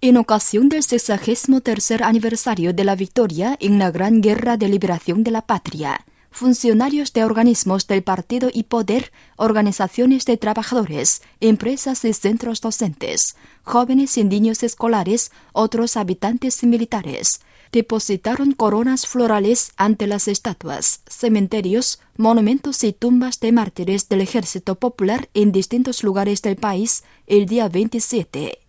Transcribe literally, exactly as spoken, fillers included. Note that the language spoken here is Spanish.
En ocasión del sexagésimo tercer aniversario de la victoria en la Gran Guerra de Liberación de la Patria, funcionarios de organismos del partido y poder, organizaciones de trabajadores, empresas y centros docentes, jóvenes y niños escolares, otros habitantes y militares, depositaron coronas florales ante las estatuas, cementerios, monumentos y tumbas de mártires del Ejército Popular en distintos lugares del país el día veintisiete.